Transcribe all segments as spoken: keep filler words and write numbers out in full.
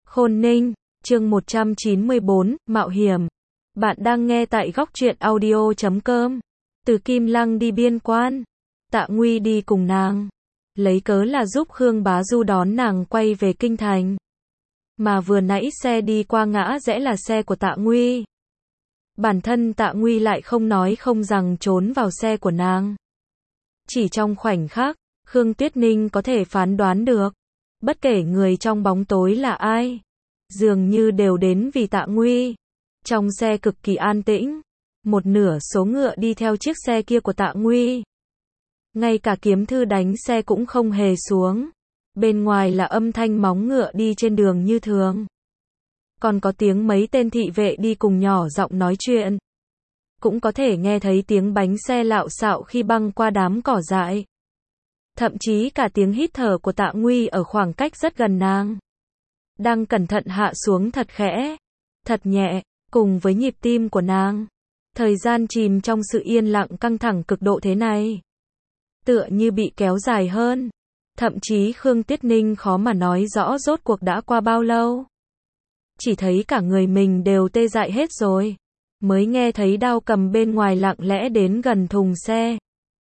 Khôn Ninh, chương một trăm chín mươi bốn, Mạo hiểm. Bạn đang nghe tại góc truyện audio chấm com. Từ Kim Lăng đi biên quan, Tạ Nguy đi cùng nàng, lấy cớ là giúp Khương Bá Du đón nàng quay về kinh thành. Mà vừa nãy xe đi qua ngã rẽ là xe của Tạ Nguy. Bản thân Tạ Nguy lại không nói không rằng trốn vào xe của nàng. Chỉ trong khoảnh khắc, Khương Tuyết Ninh có thể phán đoán được, bất kể người trong bóng tối là ai, dường như đều đến vì Tạ Nguy. Trong xe cực kỳ an tĩnh, một nửa số ngựa đi theo chiếc xe kia của Tạ Nguy. Ngay cả kiếm thư đánh xe cũng không hề xuống. Bên ngoài là âm thanh móng ngựa đi trên đường như thường. Còn có tiếng mấy tên thị vệ đi cùng nhỏ giọng nói chuyện. Cũng có thể nghe thấy tiếng bánh xe lạo xạo khi băng qua đám cỏ dại. Thậm chí cả tiếng hít thở của Tạ Nguy ở khoảng cách rất gần nàng. Đang cẩn thận hạ xuống thật khẽ, thật nhẹ, cùng với nhịp tim của nàng. Thời gian chìm trong sự yên lặng căng thẳng cực độ thế này, tựa như bị kéo dài hơn. Thậm chí Khương Tuyết Ninh khó mà nói rõ rốt cuộc đã qua bao lâu. Chỉ thấy cả người mình đều tê dại hết rồi. Mới nghe thấy Đao Cầm bên ngoài lặng lẽ đến gần thùng xe.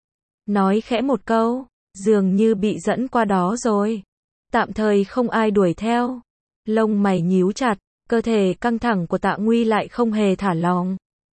Nói khẽ một câu, dường như bị dẫn qua đó rồi. Tạm thời không ai đuổi theo. Lông mày nhíu chặt, cơ thể căng thẳng của Tạ Nguy lại không hề thả lỏng.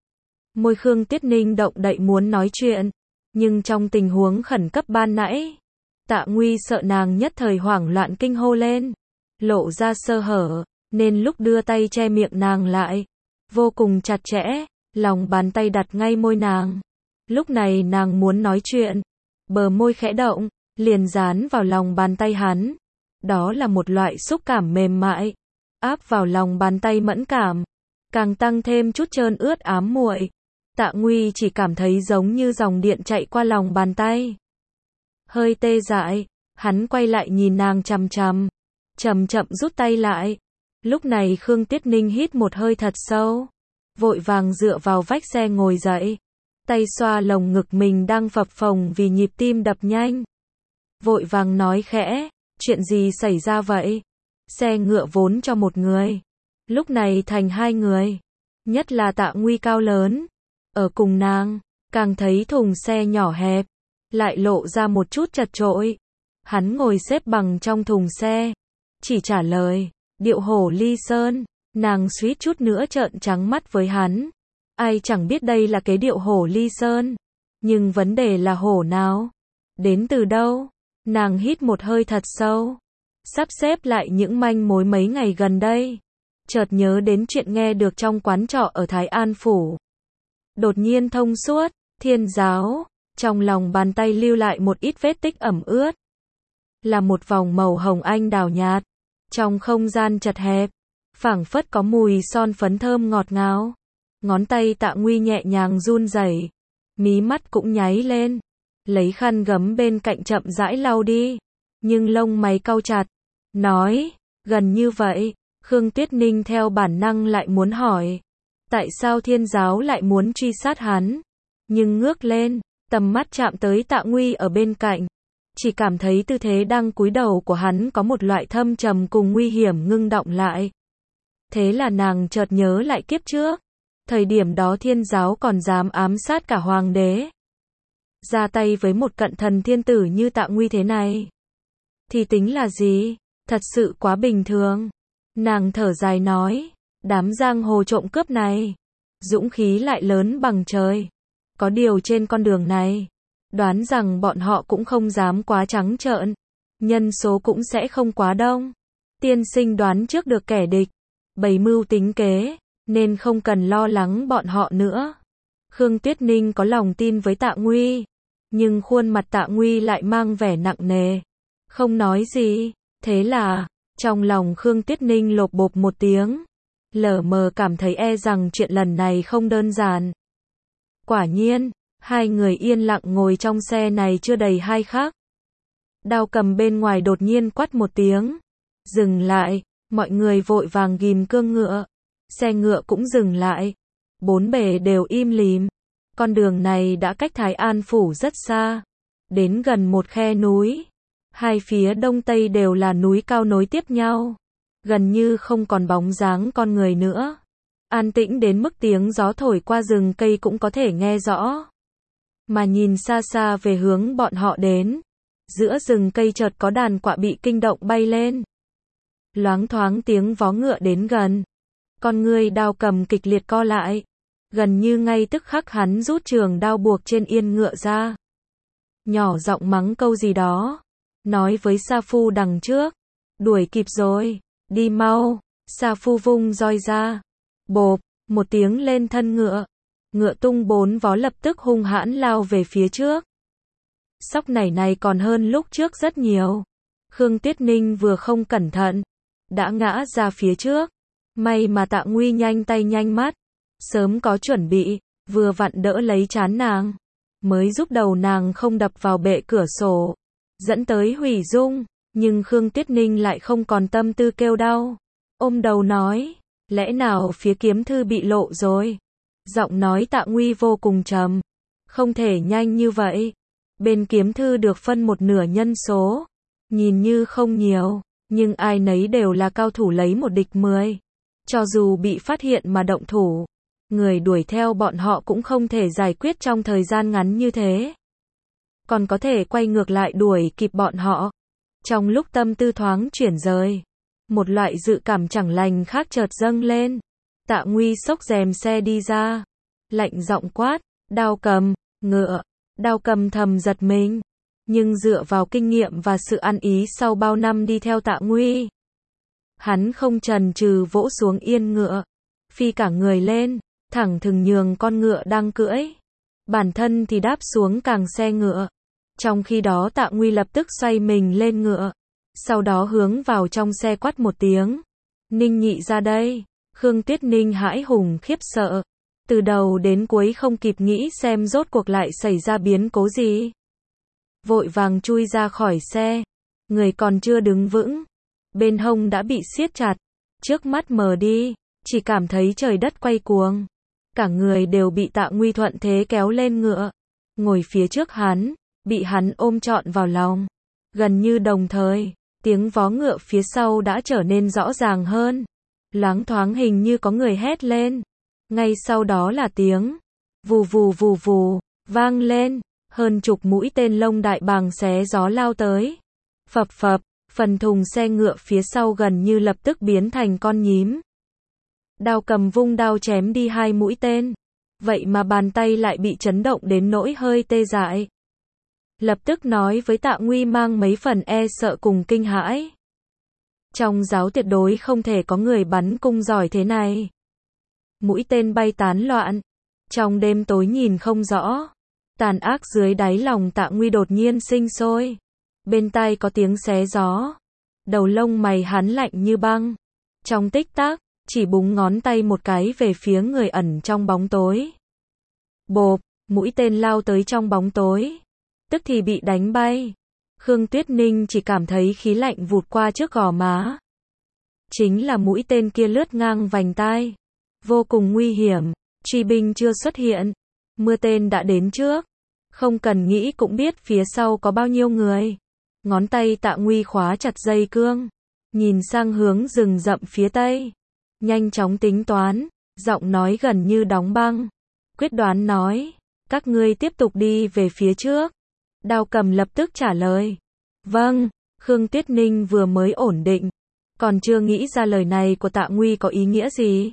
Môi Khương Tuyết Ninh động đậy muốn nói chuyện, nhưng trong tình huống khẩn cấp ban nãy, Tạ Nguy sợ nàng nhất thời hoảng loạn kinh hô lên, lộ ra sơ hở, nên lúc đưa tay che miệng nàng lại, vô cùng chặt chẽ, lòng bàn tay đặt ngay môi nàng. Lúc này nàng muốn nói chuyện, bờ môi khẽ động, liền dán vào lòng bàn tay hắn. Đó là một loại xúc cảm mềm mại, áp vào lòng bàn tay mẫn cảm, càng tăng thêm chút trơn ướt ám muội. Tạ Nguy chỉ cảm thấy giống như dòng điện chạy qua lòng bàn tay. Hơi tê dại, hắn quay lại nhìn nàng chằm chằm, chậm chậm rút tay lại. Lúc này Khương Tuyết Ninh hít một hơi thật sâu, vội vàng dựa vào vách xe ngồi dậy, tay xoa lồng ngực mình đang phập phồng vì nhịp tim đập nhanh. Vội vàng nói khẽ, chuyện gì xảy ra vậy? Xe ngựa vốn cho một người, lúc này thành hai người, nhất là Tạ Nguy cao lớn, ở cùng nàng, càng thấy thùng xe nhỏ hẹp, lại lộ ra một chút chật chội. Hắn ngồi xếp bằng trong thùng xe, chỉ trả lời, điệu hổ ly sơn. Nàng suýt chút nữa trợn trắng mắt với hắn. Ai chẳng biết đây là cái điệu hổ ly sơn, nhưng vấn đề là hổ nào? Đến từ đâu? Nàng hít một hơi thật sâu, sắp xếp lại những manh mối mấy ngày gần đây, chợt nhớ đến chuyện nghe được trong quán trọ ở Thái An Phủ. Đột nhiên thông suốt, Thiên Giáo, trong lòng bàn tay lưu lại một ít vết tích ẩm ướt. Là một vòng màu hồng anh đào nhạt, trong không gian chật hẹp, phảng phất có mùi son phấn thơm ngọt ngào. Ngón tay Tạ Nguy nhẹ nhàng run rẩy, mí mắt cũng nháy lên, lấy khăn gấm bên cạnh chậm rãi lau đi, nhưng lông mày cau chặt, nói, gần như vậy. Khương Tuyết Ninh theo bản năng lại muốn hỏi, tại sao Thiên Giáo lại muốn truy sát hắn, nhưng ngước lên, tầm mắt chạm tới Tạ Nguy ở bên cạnh, chỉ cảm thấy tư thế đang cúi đầu của hắn có một loại thâm trầm cùng nguy hiểm ngưng đọng lại. Thế là nàng chợt nhớ lại kiếp trước, thời điểm đó Thiên Giáo còn dám ám sát cả hoàng đế, ra tay với một cận thần thiên tử như Tạ Nguy thế này, thì tính là gì? Thật sự quá bình thường. Nàng thở dài nói, đám giang hồ trộm cướp này, dũng khí lại lớn bằng trời. Có điều trên con đường này, đoán rằng bọn họ cũng không dám quá trắng trợn, nhân số cũng sẽ không quá đông. Tiên sinh đoán trước được kẻ địch, bày mưu tính kế, nên không cần lo lắng bọn họ nữa. Khương Tuyết Ninh có lòng tin với Tạ Nguy, nhưng khuôn mặt Tạ Nguy lại mang vẻ nặng nề, không nói gì. Thế là, trong lòng Khương Tuyết Ninh lột bột một tiếng, lờ mờ cảm thấy e rằng chuyện lần này không đơn giản. Quả nhiên, hai người yên lặng ngồi trong xe này chưa đầy hai khắc. Đao Cầm bên ngoài đột nhiên quát một tiếng, dừng lại, mọi người vội vàng ghim cương ngựa, xe ngựa cũng dừng lại, bốn bề đều im lìm. Con đường này đã cách Thái An Phủ rất xa, đến gần một khe núi. Hai phía đông tây đều là núi cao nối tiếp nhau, gần như không còn bóng dáng con người nữa. An tĩnh đến mức tiếng gió thổi qua rừng cây cũng có thể nghe rõ. Mà nhìn xa xa về hướng bọn họ đến, giữa rừng cây chợt có đàn quạ bị kinh động bay lên. Loáng thoáng tiếng vó ngựa đến gần. Con ngươi Đao Cầm kịch liệt co lại. Gần như ngay tức khắc hắn rút trường đao buộc trên yên ngựa ra. Nhỏ giọng mắng câu gì đó. Nói với Sa Phu đằng trước. Đuổi kịp rồi, đi mau. Sa Phu vung roi ra. Bộp, một tiếng lên thân ngựa. Ngựa tung bốn vó lập tức hung hãn lao về phía trước. Sóc này này còn hơn lúc trước rất nhiều. Khương Tuyết Ninh vừa không cẩn thận, đã ngã ra phía trước. May mà Tạ Nguy nhanh tay nhanh mắt, sớm có chuẩn bị, vừa vặn đỡ lấy trán nàng, mới giúp đầu nàng không đập vào bệ cửa sổ, dẫn tới hủy dung. Nhưng Khương Tuyết Ninh lại không còn tâm tư kêu đau, ôm đầu nói, lẽ nào phía kiếm thư bị lộ rồi? Giọng nói Tạ Nguy vô cùng trầm, không thể nhanh như vậy. Bên kiếm thư được phân một nửa nhân số, nhìn như không nhiều, nhưng ai nấy đều là cao thủ lấy một địch mười. Cho dù bị phát hiện mà động thủ, người đuổi theo bọn họ cũng không thể giải quyết trong thời gian ngắn như thế. Còn có thể quay ngược lại đuổi kịp bọn họ. Trong lúc tâm tư thoáng chuyển rời, một loại dự cảm chẳng lành khác chợt dâng lên. Tạ Nguy xốc rèm xe đi ra, lạnh giọng quát, Đao Cầm, ngựa. Đao Cầm thầm giật mình, nhưng dựa vào kinh nghiệm và sự ăn ý sau bao năm đi theo Tạ Nguy, hắn không chần chừ vỗ xuống yên ngựa, phi cả người lên, thẳng thừng nhường con ngựa đang cưỡi, bản thân thì đáp xuống càng xe ngựa. Trong khi đó Tạ Nguy lập tức xoay mình lên ngựa, sau đó hướng vào trong xe quát một tiếng, Ninh Nhị ra đây. Khương Tuyết Ninh hãi hùng khiếp sợ, từ đầu đến cuối không kịp nghĩ xem rốt cuộc lại xảy ra biến cố gì. Vội vàng chui ra khỏi xe, người còn chưa đứng vững, bên hông đã bị siết chặt, trước mắt mờ đi, chỉ cảm thấy trời đất quay cuồng. Cả người đều bị Tạ Nguy thuận thế kéo lên ngựa, ngồi phía trước hắn, bị hắn ôm trọn vào lòng. Gần như đồng thời, tiếng vó ngựa phía sau đã trở nên rõ ràng hơn. Loáng thoáng hình như có người hét lên. Ngay sau đó là tiếng vù vù vù vù vang lên, hơn chục mũi tên lông đại bàng xé gió lao tới. Phập phập, phần thùng xe ngựa phía sau gần như lập tức biến thành con nhím. Đao Cầm vung đao chém đi hai mũi tên, vậy mà bàn tay lại bị chấn động đến nỗi hơi tê dại. Lập tức nói với Tạ Nguy mang mấy phần e sợ cùng kinh hãi. Trong giáo tuyệt đối không thể có người bắn cung giỏi thế này. Mũi tên bay tán loạn, trong đêm tối nhìn không rõ. Tàn ác dưới đáy lòng Tạ Nguy đột nhiên sinh sôi. Bên tai có tiếng xé gió. Đầu lông mày hắn lạnh như băng. Trong tích tắc, chỉ búng ngón tay một cái về phía người ẩn trong bóng tối. Bộp, mũi tên lao tới trong bóng tối, tức thì bị đánh bay. Khương Tuyết Ninh chỉ cảm thấy khí lạnh vụt qua trước gò má. Chính là mũi tên kia lướt ngang vành tai. Vô cùng nguy hiểm, truy binh chưa xuất hiện, mưa tên đã đến trước. Không cần nghĩ cũng biết phía sau có bao nhiêu người. Ngón tay Tạ Nguy khóa chặt dây cương, nhìn sang hướng rừng rậm phía tây. Nhanh chóng tính toán, giọng nói gần như đóng băng. Quyết đoán nói, các ngươi tiếp tục đi về phía trước. Đao Cầm lập tức trả lời. Vâng. Khương Tuyết Ninh vừa mới ổn định, còn chưa nghĩ ra lời này của Tạ Nguy có ý nghĩa gì.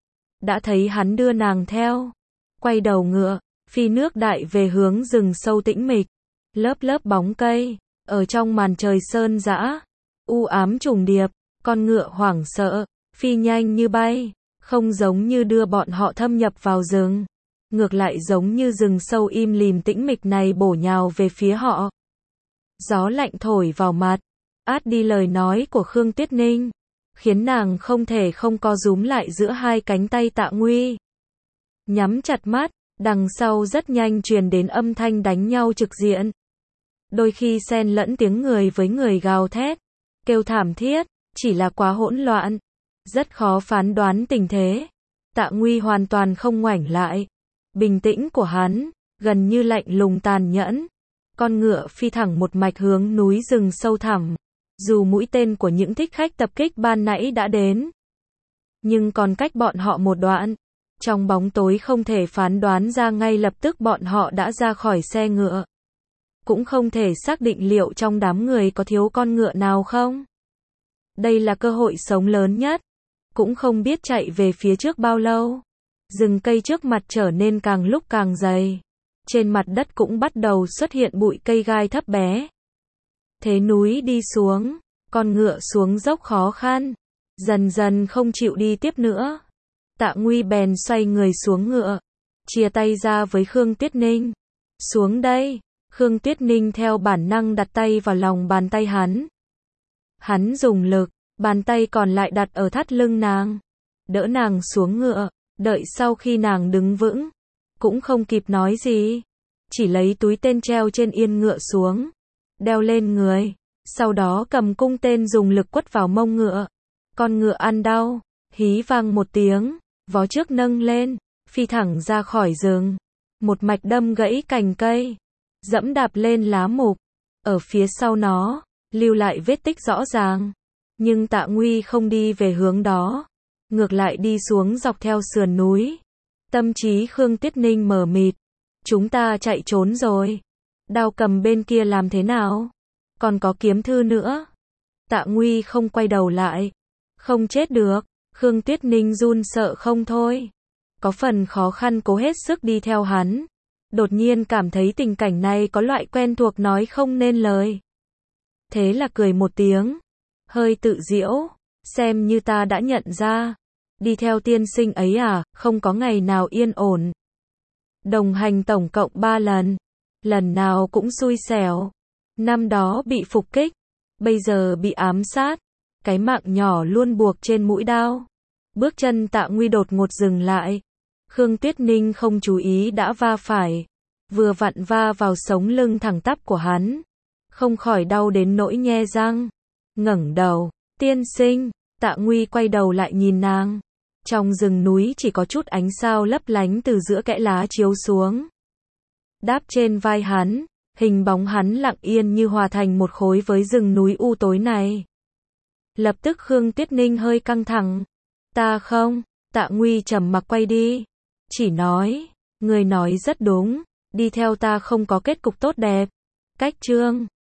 Đã thấy hắn đưa nàng theo, quay đầu ngựa, phi nước đại về hướng rừng sâu tĩnh mịch. Lớp lớp bóng cây, ở trong màn trời sơn dã, u ám trùng điệp, con ngựa hoảng sợ, phi nhanh như bay, không giống như đưa bọn họ thâm nhập vào rừng. Ngược lại giống như rừng sâu im lìm tĩnh mịch này bổ nhào về phía họ. Gió lạnh thổi vào mặt, át đi lời nói của Khương Tuyết Ninh, khiến nàng không thể không co rúm lại giữa hai cánh tay Tạ Nguy. Nhắm chặt mắt, đằng sau rất nhanh truyền đến âm thanh đánh nhau trực diện. Đôi khi xen lẫn tiếng người với người gào thét, kêu thảm thiết, chỉ là quá hỗn loạn, rất khó phán đoán tình thế. Tạ Nguy hoàn toàn không ngoảnh lại. Bình tĩnh của hắn, gần như lạnh lùng tàn nhẫn. Con ngựa phi thẳng một mạch hướng núi rừng sâu thẳm. Dù mũi tên của những thích khách tập kích ban nãy đã đến, nhưng còn cách bọn họ một đoạn. Trong bóng tối không thể phán đoán ra ngay lập tức bọn họ đã ra khỏi xe ngựa. Cũng không thể xác định liệu trong đám người có thiếu con ngựa nào không. Đây là cơ hội sống lớn nhất. Cũng không biết chạy về phía trước bao lâu. Rừng cây trước mặt trở nên càng lúc càng dày. Trên mặt đất cũng bắt đầu xuất hiện bụi cây gai thấp bé. Thế núi đi xuống, con ngựa xuống dốc khó khăn, dần dần không chịu đi tiếp nữa. Tạ Nguy bèn xoay người xuống ngựa, chia tay ra với Khương Tuyết Ninh. Xuống đây, Khương Tuyết Ninh theo bản năng đặt tay vào lòng bàn tay hắn. Hắn dùng lực, bàn tay còn lại đặt ở thắt lưng nàng, đỡ nàng xuống ngựa, đợi sau khi nàng đứng vững, cũng không kịp nói gì, chỉ lấy túi tên treo trên yên ngựa xuống, đeo lên người, sau đó cầm cung tên dùng lực quất vào mông ngựa. Con ngựa ăn đau, hí vang một tiếng, vó trước nâng lên, phi thẳng ra khỏi rừng, một mạch đâm gãy cành cây, dẫm đạp lên lá mục, ở phía sau nó, lưu lại vết tích rõ ràng. Nhưng Tạ Nguy không đi về hướng đó, ngược lại đi xuống dọc theo sườn núi. Tâm trí Khương Tuyết Ninh mờ mịt, chúng ta chạy trốn rồi. Đao cầm bên kia làm thế nào? Còn có kiếm thư nữa. Tạ Nguy không quay đầu lại. Không chết được. Khương Tuyết Ninh run sợ không thôi. Có phần khó khăn cố hết sức đi theo hắn. Đột nhiên cảm thấy tình cảnh này có loại quen thuộc nói không nên lời. Thế là cười một tiếng, hơi tự giễu, xem như ta đã nhận ra. Đi theo tiên sinh ấy à, không có ngày nào yên ổn. Đồng hành tổng cộng ba lần, lần nào cũng xui xẻo. Năm đó bị phục kích, bây giờ bị ám sát, cái mạng nhỏ luôn buộc trên mũi đao. Bước chân Tạ Nguy đột ngột dừng lại. Khương Tuyết Ninh không chú ý đã va phải, vừa vặn va vào sống lưng thẳng tắp của hắn, không khỏi đau đến nỗi nhe răng. Ngẩng đầu, tiên sinh. Tạ Nguy quay đầu lại nhìn nàng. Trong rừng núi chỉ có chút ánh sao lấp lánh từ giữa kẽ lá chiếu xuống, đáp trên vai hắn, hình bóng hắn lặng yên như hòa thành một khối với rừng núi u tối này. Lập tức Khương Tuyết Ninh hơi căng thẳng. Ta không. Tạ Nguy trầm mặc quay đi, chỉ nói, người nói rất đúng, đi theo ta không có kết cục tốt đẹp. Cách chương